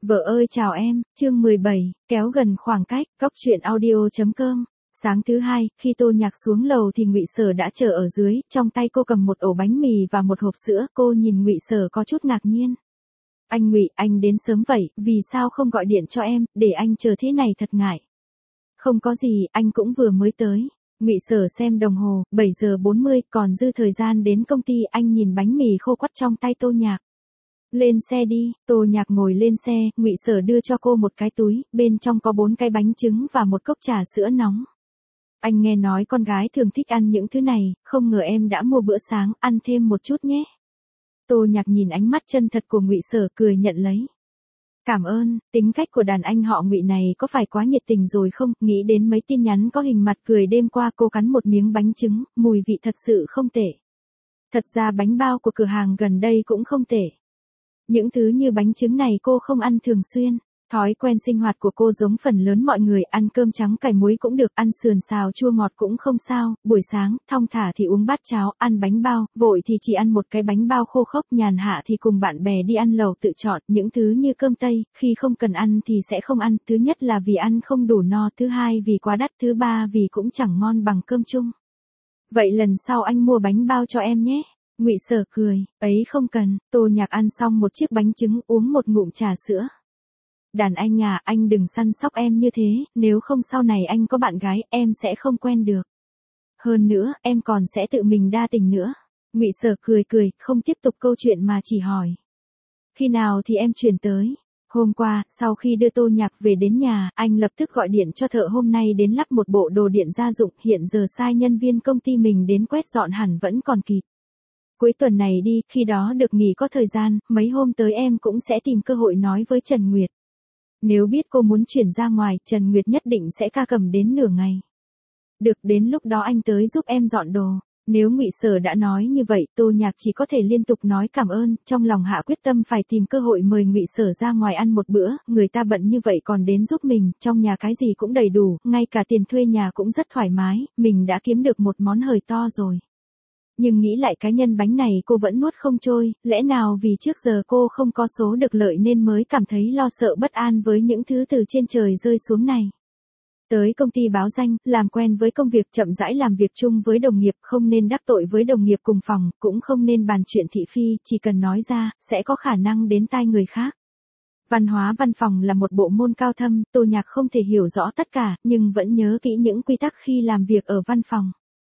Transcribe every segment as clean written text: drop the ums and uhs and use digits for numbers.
Vợ ơi chào em, chương 17, kéo gần khoảng cách, cóc truyện audio.com. Sáng thứ hai, khi Tô Nhạc xuống lầu thì Ngụy Sở đã chờ ở dưới, trong tay cô cầm một ổ bánh mì và một hộp sữa, cô nhìn Ngụy Sở có chút ngạc nhiên. Anh Ngụy, anh đến sớm vậy, vì sao không gọi điện cho em, để anh chờ thế này thật ngại. Không có gì, anh cũng vừa mới tới. Ngụy Sở xem đồng hồ, 7 giờ 40, còn dư thời gian đến công ty. Anh nhìn bánh mì khô quắt trong tay Tô Nhạc. Lên xe đi. Tô Nhạc ngồi lên xe, Ngụy Sở đưa cho cô một cái túi, bên trong có 4 cái bánh trứng và một cốc trà sữa nóng. Anh nghe nói con gái thường thích ăn những thứ này, không ngờ em đã mua bữa sáng, ăn thêm một chút nhé. Tô Nhạc nhìn ánh mắt chân thật của Ngụy Sở, cười nhận lấy. Cảm ơn. Tính cách của đàn anh họ Ngụy này có phải quá nhiệt tình rồi không? Nghĩ đến mấy tin nhắn có hình mặt cười đêm qua, cô cắn một miếng bánh trứng, mùi vị thật sự không tệ. Thật ra bánh bao của cửa hàng gần đây cũng không tệ. Những thứ như bánh trứng này cô không ăn thường xuyên. Thói quen sinh hoạt của cô giống phần lớn mọi người, ăn cơm trắng cải muối cũng được, ăn sườn xào chua ngọt cũng không sao, buổi sáng, thong thả thì uống bát cháo, ăn bánh bao, vội thì chỉ ăn một cái bánh bao khô khốc, nhàn hạ thì cùng bạn bè đi ăn lẩu tự chọn, những thứ như cơm tây, khi không cần ăn thì sẽ không ăn, thứ nhất là vì ăn không đủ no, thứ hai vì quá đắt, thứ ba vì cũng chẳng ngon bằng cơm chung. Vậy lần sau anh mua bánh bao cho em nhé. Ngụy Sở cười, ấy không cần. Tô Nhạc ăn xong một chiếc bánh trứng, uống một ngụm trà sữa. Đàn anh à, anh đừng săn sóc em như thế, nếu không sau này anh có bạn gái, em sẽ không quen được. Hơn nữa, em còn sẽ tự mình đa tình nữa. Ngụy Sở cười cười, không tiếp tục câu chuyện mà chỉ hỏi. Khi nào thì em chuyển tới? Hôm qua, sau khi đưa Tô Nhạc về đến nhà, anh lập tức gọi điện cho thợ hôm nay đến lắp một bộ đồ điện gia dụng, hiện giờ sai nhân viên công ty mình đến quét dọn hẳn vẫn còn kịp. Cuối tuần này đi, khi đó được nghỉ có thời gian, mấy hôm tới em cũng sẽ tìm cơ hội nói với Trần Nguyệt. Nếu biết cô muốn chuyển ra ngoài, Trần Nguyệt nhất định sẽ ca cầm đến nửa ngày. Được, đến lúc đó anh tới giúp em dọn đồ. Nếu Ngụy Sở đã nói như vậy, Tô Nhạc chỉ có thể liên tục nói cảm ơn, trong lòng hạ quyết tâm phải tìm cơ hội mời Ngụy Sở ra ngoài ăn một bữa, người ta bận như vậy còn đến giúp mình, trong nhà cái gì cũng đầy đủ, ngay cả tiền thuê nhà cũng rất thoải mái, mình đã kiếm được một món hời to rồi. Nhưng nghĩ lại cái nhân bánh này cô vẫn nuốt không trôi, lẽ nào vì trước giờ cô không có số được lợi nên mới cảm thấy lo sợ bất an với những thứ từ trên trời rơi xuống này. Tới công ty báo danh, làm quen với công việc, chậm rãi làm việc chung với đồng nghiệp, không nên đắc tội với đồng nghiệp cùng phòng, cũng không nên bàn chuyện thị phi, chỉ cần nói ra, sẽ có khả năng đến tai người khác. Văn hóa văn phòng là một bộ môn cao thâm, Tô Nhạc không thể hiểu rõ tất cả, nhưng vẫn nhớ kỹ những quy tắc khi làm việc ở văn phòng.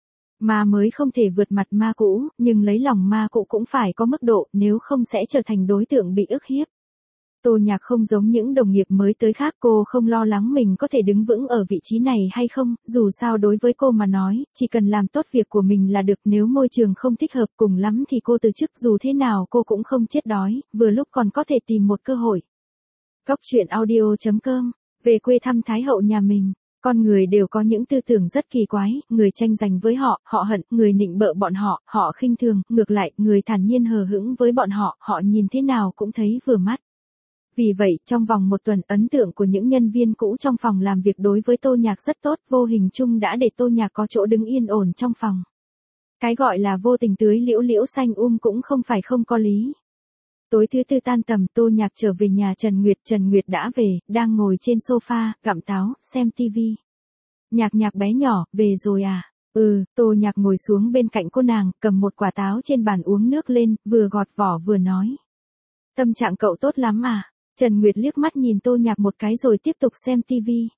Ma mới không thể vượt mặt ma cũ, nhưng lấy lòng ma cũ cũng phải có mức độ, nếu không sẽ trở thành đối tượng bị ức hiếp. Tô Nhạc không giống những đồng nghiệp mới tới khác, cô không lo lắng mình có thể đứng vững ở vị trí này hay không, dù sao đối với cô mà nói, chỉ cần làm tốt việc của mình là được, nếu môi trường không thích hợp cùng lắm thì cô từ chức, dù thế nào cô cũng không chết đói, vừa lúc còn có thể tìm một cơ hội. Cóc truyện audio.com, về quê thăm Thái hậu nhà mình. Con người đều có những tư tưởng rất kỳ quái, người tranh giành với họ, họ hận, người nịnh bợ bọn họ, họ khinh thường, ngược lại, người thản nhiên hờ hững với bọn họ, họ nhìn thế nào cũng thấy vừa mắt. Vì vậy, trong vòng một tuần, ấn tượng của những nhân viên cũ trong phòng làm việc đối với Tô Nhạc rất tốt, vô hình chung đã để Tô Nhạc có chỗ đứng yên ổn trong phòng. Cái gọi là vô tình tưới liễu liễu xanh cũng không phải không có lý. Tối thứ tư tan tầm, Tô Nhạc trở về nhà Trần Nguyệt đã về, đang ngồi trên sofa, gặm táo, xem tivi. Nhạc Nhạc bé nhỏ, về rồi à? Tô Nhạc ngồi xuống bên cạnh cô nàng, cầm một quả táo trên bàn uống nước lên, vừa gọt vỏ vừa nói. Tâm trạng cậu tốt lắm à? Trần Nguyệt liếc mắt nhìn Tô Nhạc một cái rồi tiếp tục xem tivi.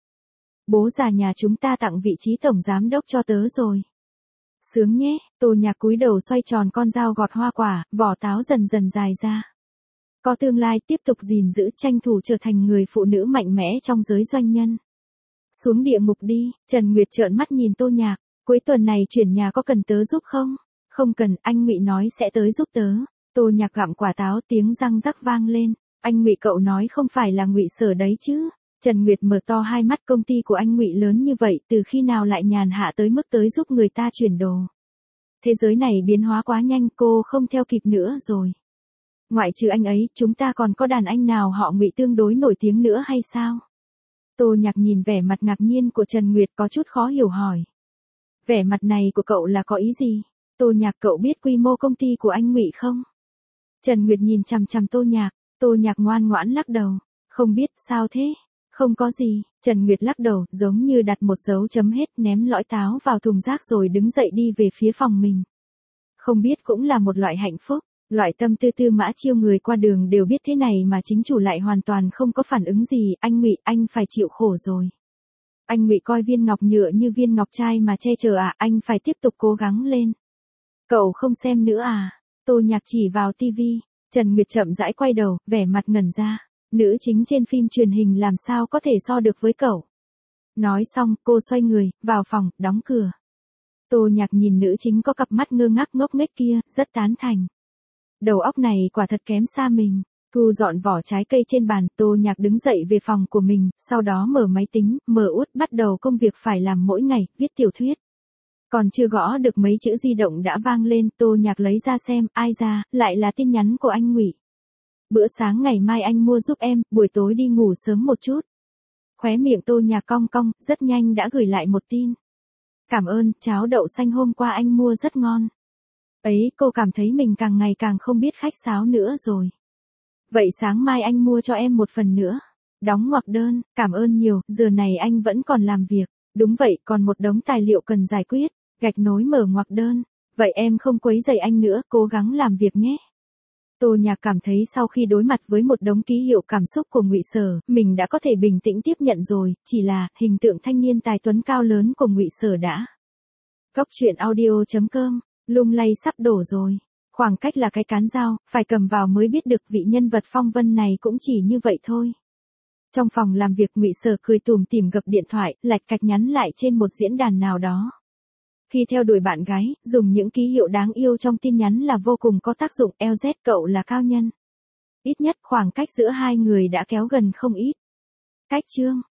Bố già nhà chúng ta tặng vị trí tổng giám đốc cho tớ rồi. Sướng nhé. Tô Nhạc cúi đầu xoay tròn con dao gọt hoa quả, vỏ táo dần dần dài ra. Có tương lai, tiếp tục gìn giữ, tranh thủ trở thành người phụ nữ mạnh mẽ trong giới doanh nhân. Xuống địa ngục đi. Trần Nguyệt trợn mắt nhìn Tô Nhạc. Cuối tuần này chuyển nhà có cần tớ giúp không? Không cần, anh Ngụy nói sẽ tới giúp tớ. Tô Nhạc gặm quả táo, tiếng răng rắc vang lên. Anh Ngụy cậu nói không phải là Ngụy Sở đấy chứ? Trần Nguyệt mở to hai mắt, công ty của anh Ngụy lớn như vậy, từ khi nào lại nhàn hạ tới mức tới giúp người ta chuyển đồ? Thế giới này biến hóa quá nhanh, cô không theo kịp nữa rồi. Ngoại trừ anh ấy, chúng ta còn có đàn anh nào họ Ngụy tương đối nổi tiếng nữa hay sao? Tô Nhạc nhìn vẻ mặt ngạc nhiên của Trần Nguyệt có chút khó hiểu hỏi. Vẻ mặt này của cậu là có ý gì? Tô Nhạc, cậu biết quy mô công ty của anh Ngụy không? Trần Nguyệt nhìn chằm chằm Tô Nhạc ngoan ngoãn lắc đầu. Không biết sao thế? Không có gì, Trần Nguyệt lắc đầu, giống như đặt một dấu chấm hết, ném lõi táo vào thùng rác rồi đứng dậy đi về phía phòng mình. Không biết cũng là một loại hạnh phúc, loại tâm tư Tư Mã Chiêu người qua đường đều biết thế này mà chính chủ lại hoàn toàn không có phản ứng gì, anh Ngụy, anh phải chịu khổ rồi. Anh Ngụy coi viên ngọc nhựa như viên ngọc trai mà che chở à, anh phải tiếp tục cố gắng lên. Cậu không xem nữa à? Tô Nhạc chỉ vào tivi, Trần Nguyệt chậm rãi quay đầu, vẻ mặt ngẩn ra. Nữ chính trên phim truyền hình làm sao có thể so được với cậu. Nói xong, cô xoay người, vào phòng, đóng cửa. Tô Nhạc nhìn nữ chính có cặp mắt ngơ ngác ngốc nghếch kia, rất tán thành. Đầu óc này quả thật kém xa mình. Thu dọn vỏ trái cây trên bàn, Tô Nhạc đứng dậy về phòng của mình, sau đó mở máy tính, mở út bắt đầu công việc phải làm mỗi ngày, viết tiểu thuyết. Còn chưa gõ được mấy chữ di động đã vang lên, Tô Nhạc lấy ra xem, ai ra, lại là tin nhắn của anh Ngụy. Bữa sáng ngày mai anh mua giúp em, buổi tối đi ngủ sớm một chút. Khóe miệng Tô Nhạc cong cong, rất nhanh đã gửi lại một tin. Cảm ơn, cháo đậu xanh hôm qua anh mua rất ngon. Ấy, cô cảm thấy mình càng ngày càng không biết khách sáo nữa rồi. Vậy sáng mai anh mua cho em một phần nữa. Đóng ngoặc đơn, cảm ơn nhiều, giờ này anh vẫn còn làm việc. Đúng vậy, còn một đống tài liệu cần giải quyết. Gạch nối mở ngoặc đơn. Vậy em không quấy rầy anh nữa, cố gắng làm việc nhé. Tô Nhạc cảm thấy sau khi đối mặt với một đống ký hiệu cảm xúc của Ngụy Sở, mình đã có thể bình tĩnh tiếp nhận rồi, chỉ là hình tượng thanh niên tài tuấn cao lớn của Ngụy Sở đã. Góc truyện audio.com, lung lay sắp đổ rồi. Khoảng cách là cái cán dao, phải cầm vào mới biết được vị nhân vật phong vân này cũng chỉ như vậy thôi. Trong phòng làm việc Ngụy Sở cười tủm tỉm gập điện thoại, lạch cạch nhắn lại trên một diễn đàn nào đó. Khi theo đuổi bạn gái, dùng những ký hiệu đáng yêu trong tin nhắn là vô cùng có tác dụng, LZ cậu là cao nhân. Ít nhất khoảng cách giữa hai người đã kéo gần không ít. Cách chương